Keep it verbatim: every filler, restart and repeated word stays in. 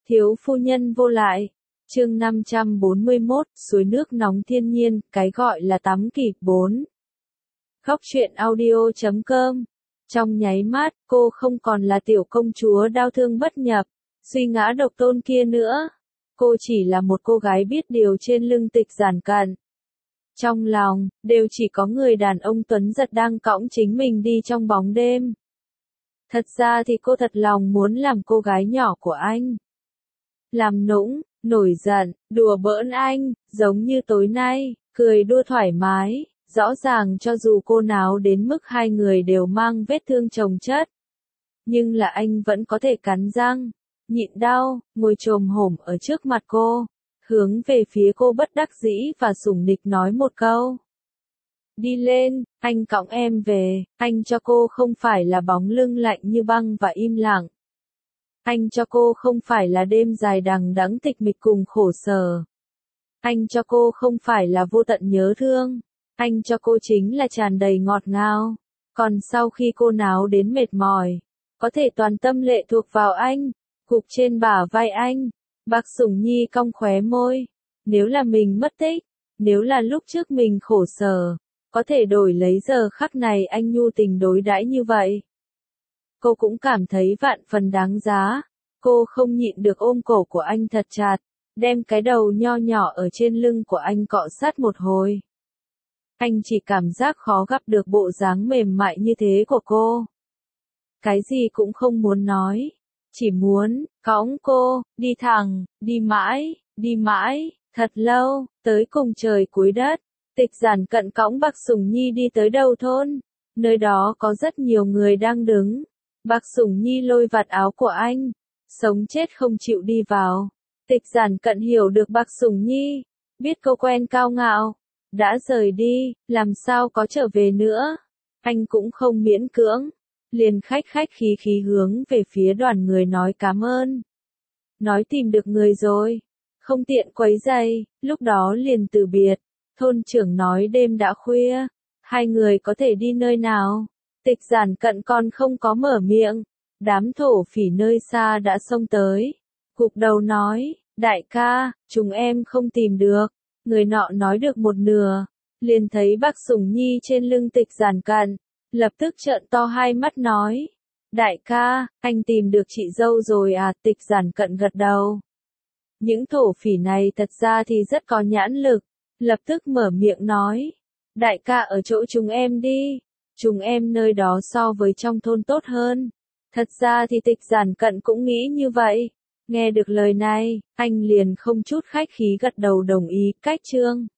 Thiếu phu nhân vô lại. Chương năm trăm bốn mươi mốt, suối nước nóng thiên nhiên, cái gọi là tắm kịp bốn. Khóc chuyện audio chấm com. Trong nháy mắt, cô không còn là tiểu công chúa đau thương bất nhập, suy ngã độc tôn kia nữa. Cô chỉ là một cô gái biết điều trên lưng Tịch Giản Cận. Trong lòng, đều chỉ có người đàn ông tuấn giật đang cõng chính mình đi trong bóng đêm. Thật ra thì cô thật lòng muốn làm cô gái nhỏ của anh. Làm nũng, nổi giận, đùa bỡn anh, giống như tối nay, cười đua thoải mái, rõ ràng cho dù cô náo đến mức hai người đều mang vết thương chồng chất. Nhưng là anh vẫn có thể cắn răng, nhịn đau, ngồi chồm hổm ở trước mặt cô, hướng về phía cô bất đắc dĩ và sủng nịch nói một câu. Đi lên, anh cõng em về, anh cho cô không phải là bóng lưng lạnh như băng và im lặng. Anh cho cô không phải là đêm dài đằng đẵng tịch mịch cùng khổ sở. Anh cho cô không phải là vô tận nhớ thương. Anh cho cô chính là tràn đầy ngọt ngào. Còn sau khi cô náo đến mệt mỏi, có thể toàn tâm lệ thuộc vào anh, gục trên bả vai anh. Bác Sủng Nhi cong khóe môi. Nếu là mình mất tích, nếu là lúc trước mình khổ sở, có thể đổi lấy giờ khắc này anh nhu tình đối đãi như vậy. Cô cũng cảm thấy vạn phần đáng giá. Cô không nhịn được ôm cổ của anh thật chặt, đem cái đầu nho nhỏ ở trên lưng của anh cọ sát một hồi. Anh chỉ cảm giác khó gặp được bộ dáng mềm mại như thế của cô. Cái gì cũng không muốn nói, chỉ muốn cõng cô, đi thẳng, đi mãi, đi mãi, thật lâu, tới cùng trời cuối đất. Tịch Giản Cận cõng Bác Sủng Nhi đi tới đầu thôn, nơi đó có rất nhiều người đang đứng. Bác Sủng Nhi lôi vạt áo của anh, sống chết không chịu đi vào. Tịch Giản Cận hiểu được Bác Sủng Nhi, biết cô quen cao ngạo, đã rời đi, làm sao có trở về nữa. Anh cũng không miễn cưỡng, liền khách khách khí khí hướng về phía đoàn người nói cảm ơn. Nói tìm được người rồi, không tiện quấy rầy, lúc đó liền từ biệt. Thôn trưởng nói đêm đã khuya, hai người có thể đi nơi nào. Tịch Giản Cận còn không có mở miệng, đám thổ phỉ nơi xa đã xông tới. Gục đầu nói, đại ca, chúng em không tìm được. Người nọ nói được một nửa, liền thấy Bác Sủng Nhi trên lưng Tịch Giản Cận, lập tức trợn to hai mắt nói, đại ca, anh tìm được chị dâu rồi à? Tịch Giản Cận gật đầu. Những thổ phỉ này thật ra thì rất có nhãn lực, lập tức mở miệng nói, đại ca ở chỗ chúng em đi. Chúng em nơi đó so với trong thôn tốt hơn. Thật ra thì Tịch Giản Cận cũng nghĩ như vậy. Nghe được lời này, anh liền không chút khách khí gật đầu đồng ý. Cách chương